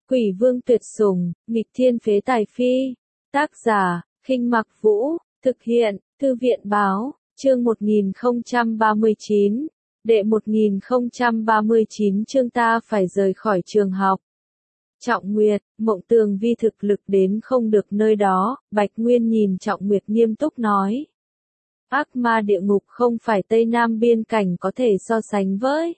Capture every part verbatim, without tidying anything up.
Quỷ vương tuyệt sủng, nghịch thiên phế tài phi. Tác giả, Khinh Mặc Vũ, thực hiện, Thư viện báo, chương một nghìn không trăm ba mươi chín, đệ một nghìn không trăm ba mươi chín chương ta phải rời khỏi trường học. Trọng Nguyệt, Mộng Tường Vi thực lực đến không được nơi đó, Bạch Nguyên nhìn Trọng Nguyệt nghiêm túc nói. Ác ma địa ngục không phải Tây Nam biên cảnh có thể so sánh với.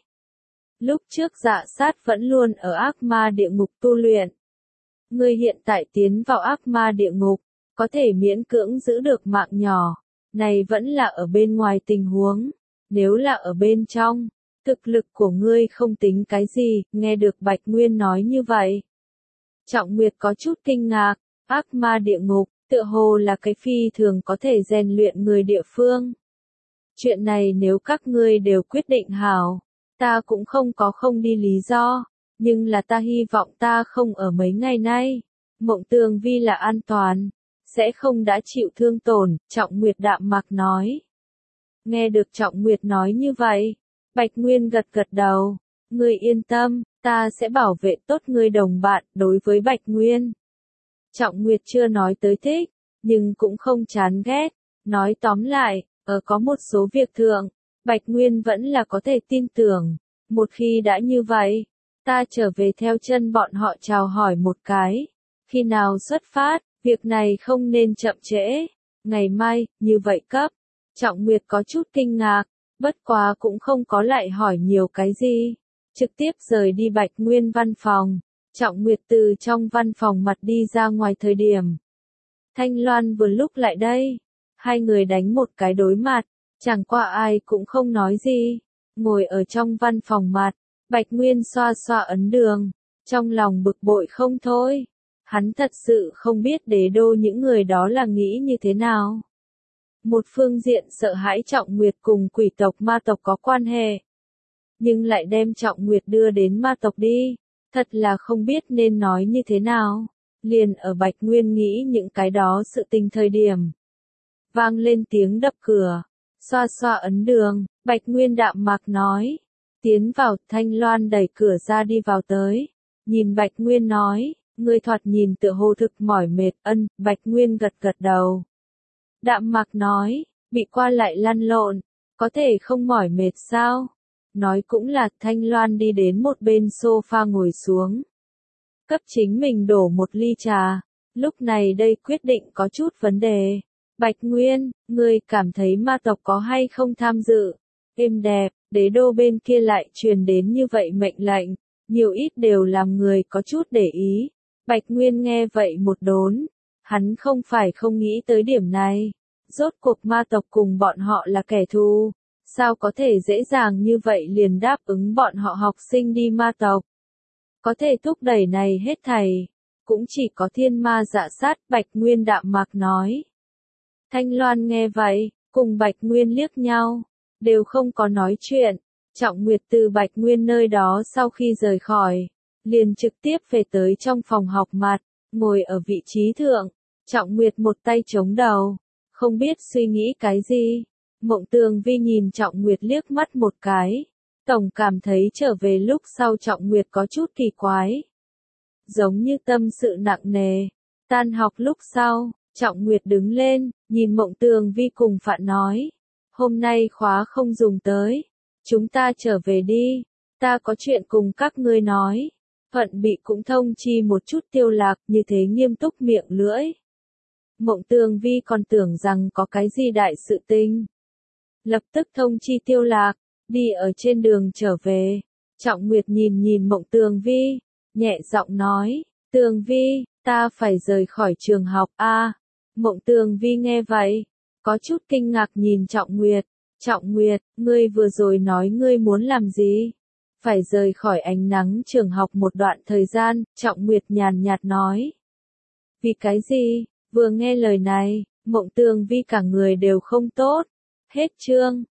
Lúc trước Dạ Sát vẫn luôn ở ác ma địa ngục tu luyện. Ngươi hiện tại tiến vào ác ma địa ngục, có thể miễn cưỡng giữ được mạng nhỏ, này vẫn là ở bên ngoài tình huống, nếu là ở bên trong, thực lực của ngươi không tính cái gì, nghe được Bạch Nguyên nói như vậy. Trọng Nguyệt có chút kinh ngạc, ác ma địa ngục, tựa hồ là cái phi thường có thể rèn luyện người địa phương. Chuyện này nếu các ngươi đều quyết định hảo, ta cũng không có không đi lý do, nhưng là ta hy vọng ta không ở mấy ngày nay. Mộng Tường Vi là an toàn, sẽ không đã chịu thương tổn, Trọng Nguyệt đạm mạc nói. Nghe được Trọng Nguyệt nói như vậy, Bạch Nguyên gật gật đầu, ngươi yên tâm, ta sẽ bảo vệ tốt ngươi đồng bạn. Đối với Bạch Nguyên, Trọng Nguyệt chưa nói tới thích, nhưng cũng không chán ghét, nói tóm lại, ở có một số việc thượng, Bạch Nguyên vẫn là có thể tin tưởng, một khi đã như vậy, ta trở về theo chân bọn họ chào hỏi một cái, khi nào xuất phát, việc này không nên chậm trễ, ngày mai, như vậy cấp. Trọng Nguyệt có chút kinh ngạc, bất quá cũng không có lại hỏi nhiều cái gì, trực tiếp rời đi Bạch Nguyên văn phòng. Trọng Nguyệt từ trong văn phòng mặt đi ra ngoài thời điểm. Thanh Loan vừa lúc lại đây, hai người đánh một cái đối mặt, chẳng qua ai cũng không nói gì, ngồi ở trong văn phòng mặt, Bạch Nguyên xoa xoa ấn đường, trong lòng bực bội không thôi, hắn thật sự không biết đế đô những người đó là nghĩ như thế nào. Một phương diện sợ hãi Trọng Nguyệt cùng quỷ tộc ma tộc có quan hệ, nhưng lại đem Trọng Nguyệt đưa đến ma tộc đi. Thật là không biết nên nói như thế nào, liền ở Bạch Nguyên nghĩ những cái đó sự tình thời điểm. Vang lên tiếng đập cửa, xoa xoa ấn đường, Bạch Nguyên đạm mạc nói. Tiến vào, Thanh Loan đẩy cửa ra đi vào tới, nhìn Bạch Nguyên nói, ngươi thoạt nhìn tựa hồ thực mỏi mệt. Ân, Bạch Nguyên gật gật đầu. Đạm mạc nói, bị qua lại lăn lộn, có thể không mỏi mệt sao? Nói cũng là, Thanh Loan đi đến một bên sofa ngồi xuống. Cấp chính mình đổ một ly trà, lúc này đây quyết định có chút vấn đề. Bạch Nguyên, ngươi cảm thấy ma tộc có hay không tham dự? Êm đẹp, đế đô bên kia lại truyền đến như vậy mệnh lệnh, nhiều ít đều làm người có chút để ý. Bạch Nguyên nghe vậy một đốn, hắn không phải không nghĩ tới điểm này. Rốt cuộc ma tộc cùng bọn họ là kẻ thù. Sao có thể dễ dàng như vậy liền đáp ứng bọn họ học sinh đi ma tộc? Có thể thúc đẩy này hết thảy, cũng chỉ có Thiên Ma Dạ Sát. Bạch Nguyên đạm mạc nói. Thanh Loan nghe vậy, cùng Bạch Nguyên liếc nhau, đều không có nói chuyện. Trọng Nguyệt từ Bạch Nguyên nơi đó sau khi rời khỏi, liền trực tiếp về tới trong phòng học mặt, ngồi ở vị trí thượng. Trọng Nguyệt một tay chống đầu, không biết suy nghĩ cái gì. Mộng Tường Vi nhìn Trọng Nguyệt liếc mắt một cái, tổng cảm thấy trở về lúc sau Trọng Nguyệt có chút kỳ quái. Giống như tâm sự nặng nề. Tan học lúc sau, Trọng Nguyệt đứng lên, nhìn Mộng Tường Vi cùng Phạn nói. Hôm nay khóa không dùng tới, chúng ta trở về đi, ta có chuyện cùng các ngươi nói. Phận bị cũng thông chi một chút Tiêu Lạc, như thế nghiêm túc miệng lưỡi. Mộng Tường Vi còn tưởng rằng có cái gì đại sự tình. Lập tức thông chi Tiêu Lạc, đi ở trên đường trở về. Trọng Nguyệt nhìn nhìn Mộng Tường Vi, nhẹ giọng nói, Tường Vi, ta phải rời khỏi trường học a. À, Mộng Tường Vi nghe vậy, có chút kinh ngạc nhìn Trọng Nguyệt. Trọng Nguyệt, ngươi vừa rồi nói ngươi muốn làm gì? Phải rời khỏi ánh nắng trường học một đoạn thời gian, Trọng Nguyệt nhàn nhạt nói. Vì cái gì? Vừa nghe lời này, Mộng Tường Vi cả người đều không tốt. Hết chương.